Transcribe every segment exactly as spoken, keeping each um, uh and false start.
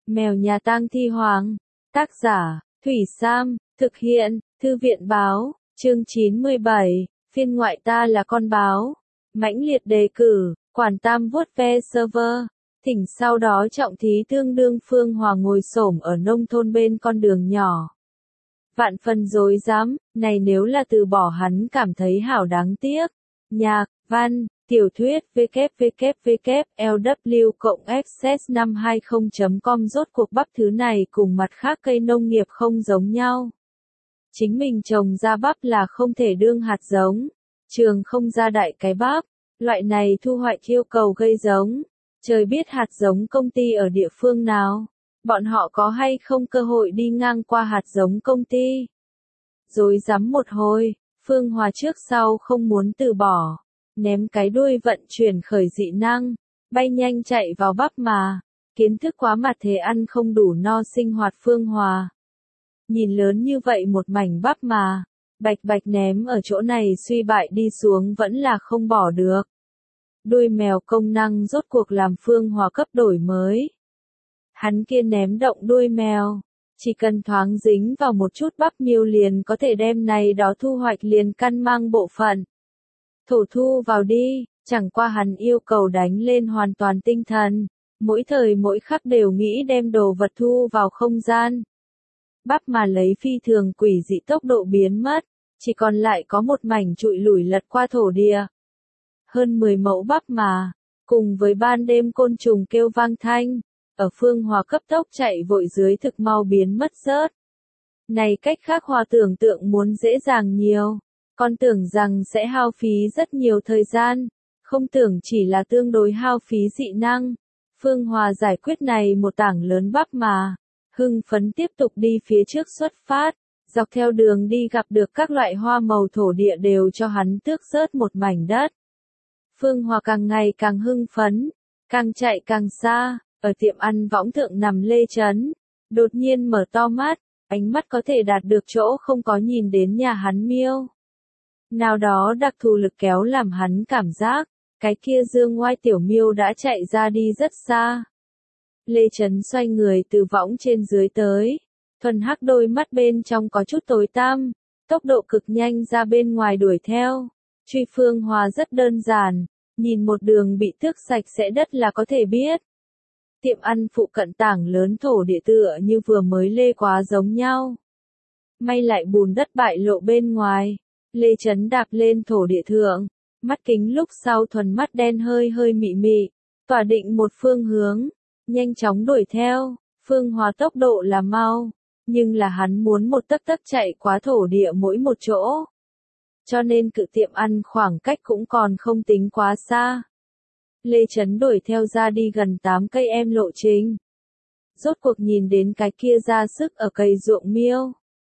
Mèo nhà tang thi hoàng. Tác giả, Thủy Sam, thực hiện, Thư viện báo, chương chín mươi bảy, phiên ngoại ta là con báo. Mãnh liệt đề cử, quản tam vuốt ve server. Thỉnh sau đó trọng thí tương đương Phương Hòa ngồi xổm ở nông thôn bên con đường nhỏ. Vạn phần rối rắm, này nếu là từ bỏ hắn cảm thấy hảo đáng tiếc. Nhạc, văn, tiểu thuyết www lw cộng access năm hai không chấm com rốt cuộc bắp thứ này cùng mặt khác cây nông nghiệp không giống nhau. Chính mình trồng ra bắp là không thể đương hạt giống. Trường không ra đại cái bắp. Loại này thu hoạch yêu cầu gây giống. Trời biết hạt giống công ty ở địa phương nào. Bọn họ có hay không cơ hội đi ngang qua hạt giống công ty. Rồi rắm một hồi, Phương Hòa trước sau không muốn từ bỏ. Ném cái đuôi vận chuyển khởi dị năng, bay nhanh chạy vào bắp mà. Kiến thức quá mặt thế ăn không đủ no sinh hoạt Phương Hòa. Nhìn lớn như vậy một mảnh bắp mà, bạch bạch ném ở chỗ này suy bại đi xuống vẫn là không bỏ được. Đuôi mèo công năng rốt cuộc làm Phương Hòa cấp đổi mới. Hắn kia ném động đuôi mèo, chỉ cần thoáng dính vào một chút bắp miêu liền có thể đem này đó thu hoạch liền căn mang bộ phận. Thổ thu vào đi, chẳng qua hắn yêu cầu đánh lên hoàn toàn tinh thần, mỗi thời mỗi khắc đều nghĩ đem đồ vật thu vào không gian. Bắp mà lấy phi thường quỷ dị tốc độ biến mất, chỉ còn lại có một mảnh trụi lủi lật qua thổ địa. Hơn mười mẫu bắp mà, cùng với ban đêm côn trùng kêu vang thanh, ở Phương Hòa cấp tốc chạy vội dưới thực mau biến mất rớt. Này cách khác Hòa tưởng tượng muốn dễ dàng nhiều, con tưởng rằng sẽ hao phí rất nhiều thời gian, không tưởng chỉ là tương đối hao phí dị năng. Phương Hòa giải quyết này một tảng lớn bắp mà, hưng phấn tiếp tục đi phía trước xuất phát, dọc theo đường đi gặp được các loại hoa màu thổ địa đều cho hắn tước rớt một mảnh đất. Phương Hòa càng ngày càng hưng phấn, càng chạy càng xa, ở tiệm ăn võng thượng nằm Lê Chấn, đột nhiên mở to mắt, ánh mắt có thể đạt được chỗ không có nhìn đến nhà hắn miêu. Nào đó đặc thù lực kéo làm hắn cảm giác, cái kia dương ngoai tiểu miêu đã chạy ra đi rất xa. Lê Chấn xoay người từ võng trên dưới tới, thuần hắc đôi mắt bên trong có chút tối tăm, tốc độ cực nhanh ra bên ngoài đuổi theo. Truy Phương Hòa rất đơn giản, nhìn một đường bị tước sạch sẽ đất là có thể biết. Tiệm ăn phụ cận tảng lớn thổ địa tựa như vừa mới lê quá giống nhau. May lại bùn đất bại lộ bên ngoài, Lê Chấn đạp lên thổ địa thượng, mắt kính lúc sau thuần mắt đen hơi hơi mị mị, tỏa định một phương hướng, nhanh chóng đuổi theo. Phương Hòa tốc độ là mau, nhưng là hắn muốn một tấc tấc chạy qua thổ địa mỗi một chỗ. Cho nên cự tiệm ăn khoảng cách cũng còn không tính quá xa. Lê Chấn đuổi theo ra đi gần tám cây em lộ trình. Rốt cuộc nhìn đến cái kia ra sức ở cây ruộng miêu.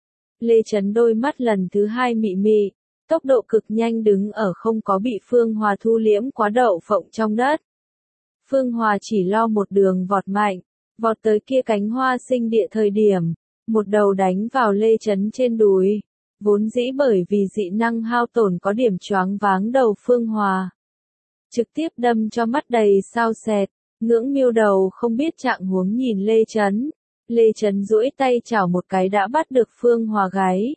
Lê Chấn đôi mắt lần thứ hai mị mị, tốc độ cực nhanh đứng ở không có bị Phương Hòa thu liễm quá đậu phộng trong đất. Phương Hòa chỉ lo một đường vọt mạnh, vọt tới kia cánh hoa sinh địa thời điểm, một đầu đánh vào Lê Chấn trên đùi. Vốn dĩ bởi vì dị năng hao tổn có điểm choáng váng đầu Phương Hòa. Trực tiếp đâm cho mắt đầy sao sẹt, ngưỡng miêu đầu không biết trạng huống nhìn Lê Chấn. Lê Chấn duỗi tay chảo một cái đã bắt được Phương Hòa gáy.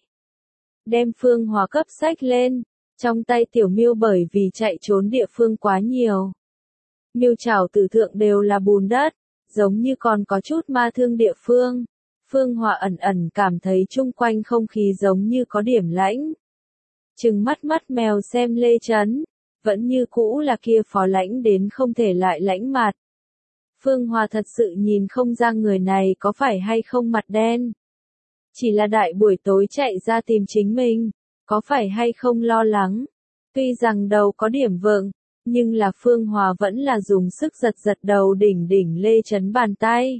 Đem Phương Hòa cấp xách lên, trong tay tiểu miêu bởi vì chạy trốn địa phương quá nhiều. Miêu chảo tử thượng đều là bùn đất, giống như còn có chút ma thương địa phương. Phương Hòa ẩn ẩn cảm thấy chung quanh không khí giống như có điểm lãnh. Trừng mắt mắt mèo xem Lê Chấn, vẫn như cũ là kia phó lãnh đến không thể lại lãnh mặt. Phương Hòa thật sự nhìn không ra người này có phải hay không mặt đen. Chỉ là đại buổi tối chạy ra tìm chính mình, có phải hay không lo lắng. Tuy rằng đầu có điểm vượng, nhưng là Phương Hòa vẫn là dùng sức giật giật đầu đỉnh đỉnh Lê Chấn bàn tay.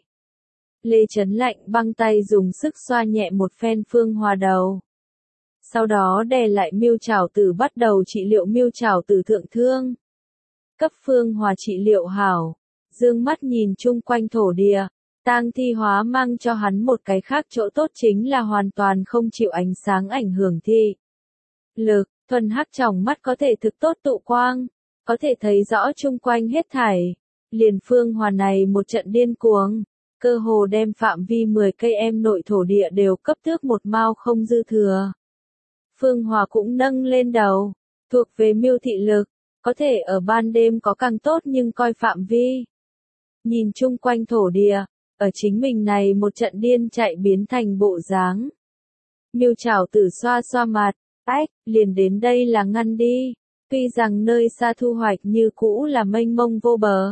Lê Chấn lạnh băng tay dùng sức xoa nhẹ một phen Phương Hòa đầu. Sau đó đè lại miêu chảo tử bắt đầu trị liệu miêu chảo tử thượng thương. Cấp Phương Hòa trị liệu hảo, dương mắt nhìn chung quanh thổ địa, tang thi hóa mang cho hắn một cái khác chỗ tốt chính là hoàn toàn không chịu ánh sáng ảnh hưởng thị lực, thuần hắc tròng mắt có thể thực tốt tụ quang, có thể thấy rõ chung quanh hết thảy. Liền Phương Hòa này một trận điên cuồng, cơ hồ đem phạm vi mười cây em nội thổ địa đều cấp tước một mao không dư thừa. Phương Hòa cũng nâng lên đầu, thuộc về mưu thị lực, có thể ở ban đêm có càng tốt nhưng coi phạm vi. Nhìn chung quanh thổ địa, ở chính mình này một trận điên chạy biến thành bộ dáng. Miêu Trảo Tử xoa xoa mặt, ách, liền đến đây là ngăn đi, tuy rằng nơi xa thu hoạch như cũ là mênh mông vô bờ.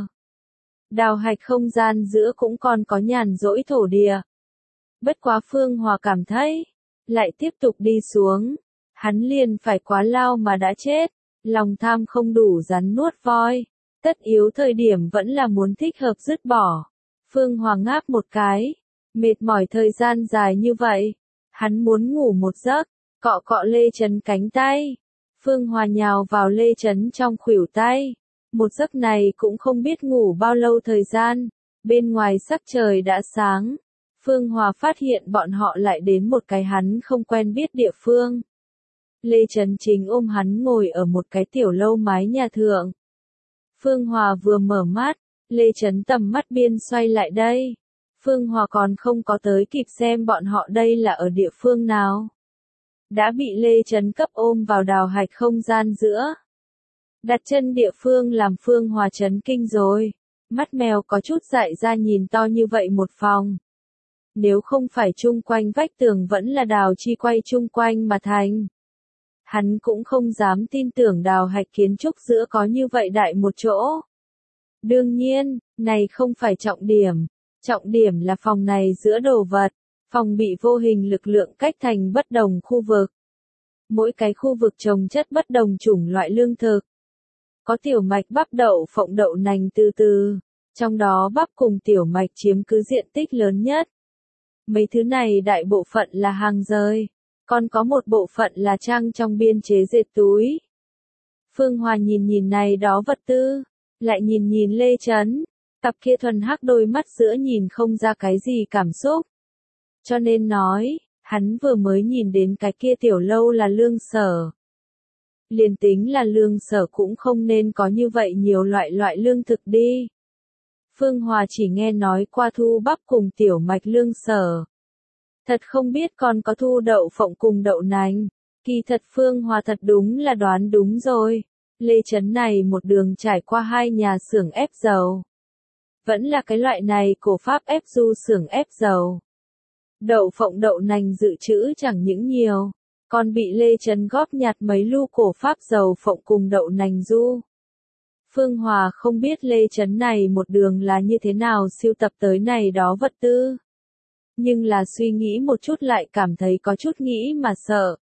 Đào hạch không gian giữa cũng còn có nhàn rỗi thổ địa. Bất quá Phương Hòa cảm thấy, lại tiếp tục đi xuống, hắn liền phải quá lao mà đã chết, lòng tham không đủ rắn nuốt voi, tất yếu thời điểm vẫn là muốn thích hợp dứt bỏ. Phương Hòa ngáp một cái, mệt mỏi thời gian dài như vậy, hắn muốn ngủ một giấc, cọ cọ Lê Chấn cánh tay. Phương Hòa nhào vào Lê Chấn trong khuỷu tay. Một giấc này cũng không biết ngủ bao lâu thời gian, bên ngoài sắc trời đã sáng. Phương Hòa phát hiện bọn họ lại đến một cái hắn không quen biết địa phương. Lê Chấn chính ôm hắn ngồi ở một cái tiểu lâu mái nhà thượng. Phương Hòa vừa mở mắt, Lê Chấn tầm mắt biên xoay lại đây. Phương Hòa còn không có tới kịp xem bọn họ đây là ở địa phương nào. Đã bị Lê Chấn cấp ôm vào đào hạch không gian giữa. Đặt chân địa phương làm Phương Hòa chấn kinh rồi. Mắt mèo có chút dại ra nhìn to như vậy một phòng. Nếu không phải chung quanh vách tường vẫn là đào chi quay chung quanh mà thành. Hắn cũng không dám tin tưởng đào hạch kiến trúc giữa có như vậy đại một chỗ. Đương nhiên, này không phải trọng điểm. Trọng điểm là phòng này giữa đồ vật. Phòng bị vô hình lực lượng cách thành bất đồng khu vực. Mỗi cái khu vực trồng chất bất đồng chủng loại lương thực. Có tiểu mạch bắp đậu phộng đậu nành từ từ. Trong đó bắp cùng tiểu mạch chiếm cứ diện tích lớn nhất. Mấy thứ này đại bộ phận là hàng rời. Còn có một bộ phận là trang trong biên chế dệt túi. Phương Hòa nhìn nhìn này đó vật tư. Lại nhìn nhìn Lê Chấn. Cặp kia thuần hắc đôi mắt giữa nhìn không ra cái gì cảm xúc. Cho nên nói, hắn vừa mới nhìn đến cái kia tiểu lâu là lương sở. Liền tính là lương sở cũng không nên có như vậy nhiều loại loại lương thực đi. Phương Hòa chỉ nghe nói qua thu bắp cùng tiểu mạch lương sở. Thật không biết còn có thu đậu phộng cùng đậu nành. Kỳ thật Phương Hòa thật đúng là đoán đúng rồi. Lê Chấn này một đường trải qua hai nhà xưởng ép dầu. Vẫn là cái loại này cổ pháp ép du xưởng ép dầu. Đậu phộng đậu nành dự trữ chẳng những nhiều, còn bị Lê Chấn góp nhặt mấy lu cổ pháp dầu phộng cùng đậu nành du. Phương Hòa không biết Lê Chấn này một đường là như thế nào siêu tập tới này đó vật tư. Nhưng là suy nghĩ một chút lại cảm thấy có chút nghĩ mà sợ.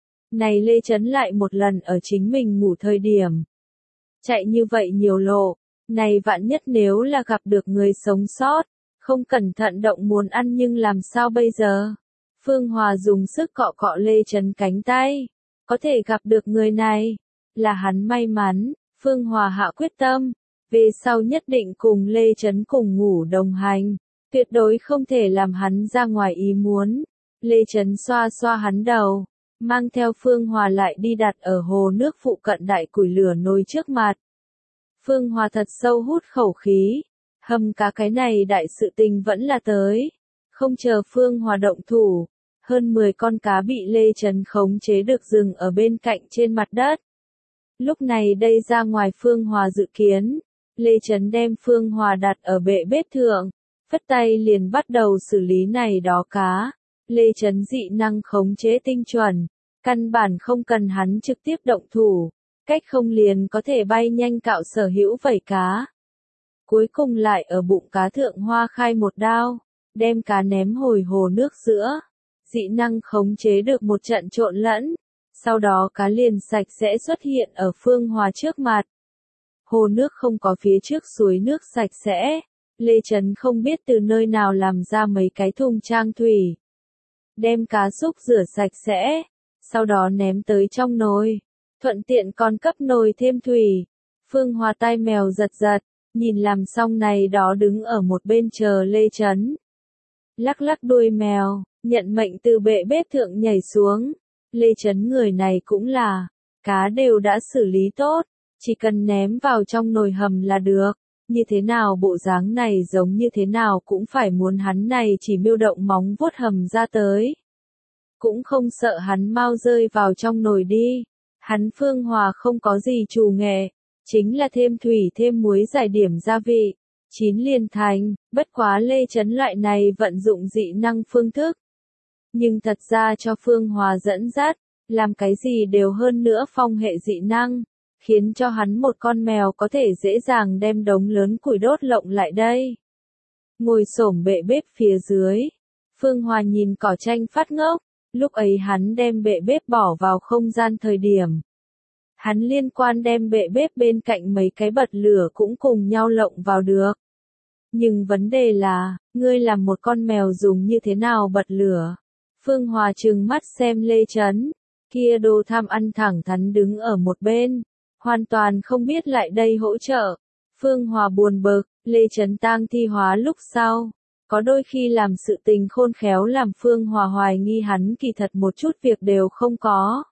Này Lê Chấn lại một lần ở chính mình ngủ thời điểm. Chạy như vậy nhiều lộ, này vạn nhất nếu là gặp được người sống sót. Không cẩn thận động muốn ăn nhưng làm sao bây giờ? Phương Hòa dùng sức cọ cọ Lê Chấn cánh tay. Có thể gặp được người này. Là hắn may mắn. Phương Hòa hạ quyết tâm. Về sau nhất định cùng Lê Chấn cùng ngủ đồng hành. Tuyệt đối không thể làm hắn ra ngoài ý muốn. Lê Chấn xoa xoa hắn đầu. Mang theo Phương Hòa lại đi đặt ở hồ nước phụ cận đại củi lửa nồi trước mặt. Phương Hòa thật sâu hút khẩu khí. Hầm cá cái này đại sự tình vẫn là tới. Không chờ Phương Hòa động thủ. Hơn mười con cá bị Lê Chấn khống chế được dừng ở bên cạnh trên mặt đất. Lúc này đây ra ngoài Phương Hòa dự kiến. Lê Chấn đem Phương Hòa đặt ở bệ bếp thượng. Phất tay liền bắt đầu xử lý này đó cá. Lê Chấn dị năng khống chế tinh chuẩn. Căn bản không cần hắn trực tiếp động thủ. Cách không liền có thể bay nhanh cạo sở hữu vảy cá. Cuối cùng lại ở bụng cá thượng hoa khai một đao, đem cá ném hồi hồ nước giữa. Dị năng khống chế được một trận trộn lẫn, sau đó cá liền sạch sẽ xuất hiện ở Phương Hòa trước mặt. Hồ nước không có phía trước suối nước sạch sẽ, Lê Chấn không biết từ nơi nào làm ra mấy cái thùng trang thủy. Đem cá xúc rửa sạch sẽ, sau đó ném tới trong nồi, thuận tiện còn cấp nồi thêm thủy. Phương Hòa tai mèo giật giật. Nhìn làm xong này đó đứng ở một bên chờ Lê Chấn. Lắc lắc đuôi mèo, nhận mệnh từ bệ bếp thượng nhảy xuống. Lê Chấn người này cũng là, cá đều đã xử lý tốt, chỉ cần ném vào trong nồi hầm là được. như thế nào bộ dáng này giống như thế nào cũng phải muốn hắn này chỉ miêu động móng vuốt hầm ra tới. Cũng không sợ hắn mau rơi vào trong nồi đi. Hắn Phương Hòa không có gì trù nghệ, chính là thêm thủy thêm muối giải điểm gia vị, chín liền thành, bất quá Lê Chấn loại này vận dụng dị năng phương thức. Nhưng thật ra cho Phương Hòa dẫn dắt, làm cái gì đều hơn nữa phong hệ dị năng, khiến cho hắn một con mèo có thể dễ dàng đem đống lớn củi đốt lộng lại đây. Ngồi xổm bệ bếp phía dưới, Phương Hòa nhìn cỏ tranh phát ngốc, lúc ấy hắn đem bệ bếp bỏ vào không gian thời điểm. Hắn liên quan đem bệ bếp bên cạnh mấy cái bật lửa cũng cùng nhau lộng vào được. Nhưng vấn đề là, ngươi làm một con mèo dùng như thế nào bật lửa? Phương Hòa trừng mắt xem Lê Chấn, kia đồ tham ăn thẳng thắn đứng ở một bên, hoàn toàn không biết lại đây hỗ trợ. Phương Hòa buồn bực, Lê Chấn tang thi hóa lúc sau, có đôi khi làm sự tình khôn khéo làm Phương Hòa hoài nghi hắn kỳ thật một chút việc đều không có.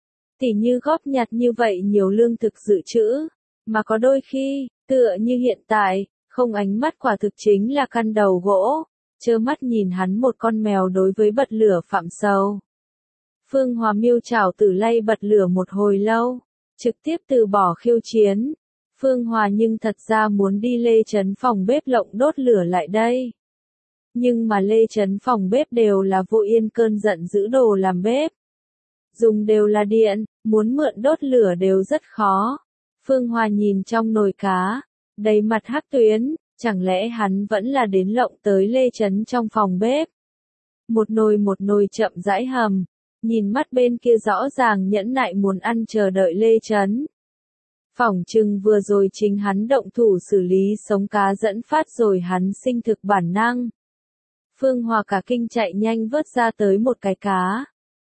Tỉ như góp nhặt như vậy nhiều lương thực dự trữ, mà có đôi khi, tựa như hiện tại, không ánh mắt quả thực chính là căn đầu gỗ, trơ mắt nhìn hắn một con mèo đối với bật lửa phạm sầu. Phương Hòa miêu chảo tử lay bật lửa một hồi lâu, trực tiếp từ bỏ khiêu chiến. Phương Hòa nhưng thật ra muốn đi Lê Chấn phòng bếp lộng đốt lửa lại đây. Nhưng mà Lê Chấn phòng bếp đều là vô yên cơn giận giữ đồ làm bếp. Dùng đều là điện, muốn mượn đốt lửa đều rất khó. Phương Hòa nhìn trong nồi cá, đầy mặt hắc tuyến, chẳng lẽ hắn vẫn là đến lộng tới Lê Chấn trong phòng bếp. Một nồi một nồi chậm rãi hầm, nhìn mắt bên kia rõ ràng nhẫn nại muốn ăn chờ đợi Lê Chấn. Phỏng chừng vừa rồi chính hắn động thủ xử lý sống cá dẫn phát rồi hắn sinh thực bản năng. Phương Hòa cả kinh chạy nhanh vớt ra tới một cái cá.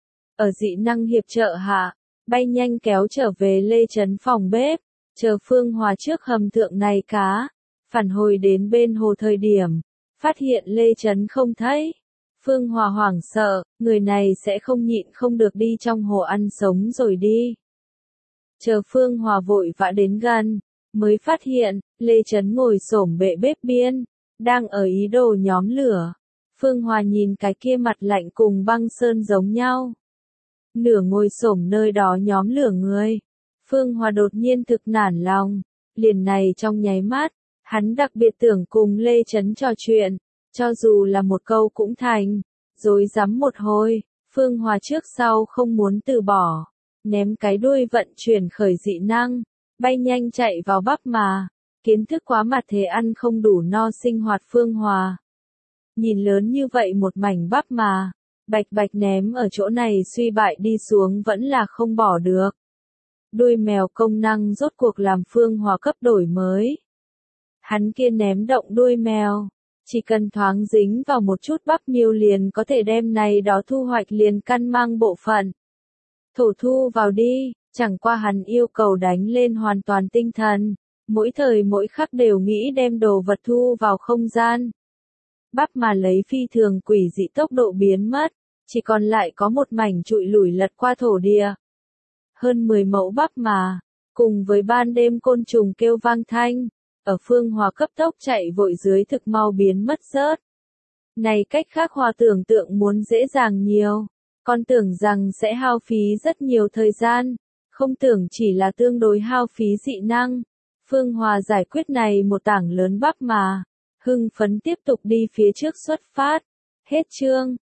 Ở dị năng hiệp trợ hạ, bay nhanh kéo trở về Lê Chấn phòng bếp, chờ Phương Hòa trước hầm thượng này cá, phản hồi đến bên hồ thời điểm, phát hiện Lê Chấn không thấy. Phương Hòa hoảng sợ, người này sẽ không nhịn không được đi trong hồ ăn sống rồi đi. Chờ Phương Hòa vội vã đến gần, mới phát hiện, Lê Chấn ngồi xổm bệ bếp biên, đang ở ý đồ nhóm lửa. Phương Hòa nhìn cái kia mặt lạnh cùng băng sơn giống nhau. Nửa ngồi xổm nơi đó nhóm lửa người. Phương Hòa đột nhiên thực nản lòng, liền này trong nháy mắt, hắn đặc biệt tưởng cùng Lê Chấn trò chuyện, cho dù là một câu cũng thành, rồi dám một hồi, Phương Hòa trước sau không muốn từ bỏ, ném cái đuôi vận chuyển khởi dị năng, bay nhanh chạy vào bắp mà, kiến thức quá mặt thế ăn không đủ no sinh hoạt Phương Hòa. Nhìn lớn như vậy một mảnh bắp mà, bạch bạch ném ở chỗ này suy bại đi xuống vẫn là không bỏ được. Đuôi mèo công năng rốt cuộc làm Phương Hòa cấp đổi mới. Hắn kia ném động đuôi mèo, chỉ cần thoáng dính vào một chút bắp miêu liền có thể đem này đó thu hoạch liền căn mang bộ phận. Thổ thu vào đi, chẳng qua hắn yêu cầu đánh lên hoàn toàn tinh thần, mỗi thời mỗi khắc đều nghĩ đem đồ vật thu vào không gian. Bắp mà lấy phi thường quỷ dị tốc độ biến mất, chỉ còn lại có một mảnh trụi lủi lật qua thổ địa. Hơn mười mẫu bắp mà, cùng với ban đêm côn trùng kêu vang thanh, ở Phương Hòa cấp tốc chạy vội dưới thực mau biến mất rớt. Này cách khác Hòa tưởng tượng muốn dễ dàng nhiều, con tưởng rằng sẽ hao phí rất nhiều thời gian, không tưởng chỉ là tương đối hao phí dị năng. Phương Hòa giải quyết này một tảng lớn bắp mà, hưng phấn tiếp tục đi phía trước xuất phát. Hết chương.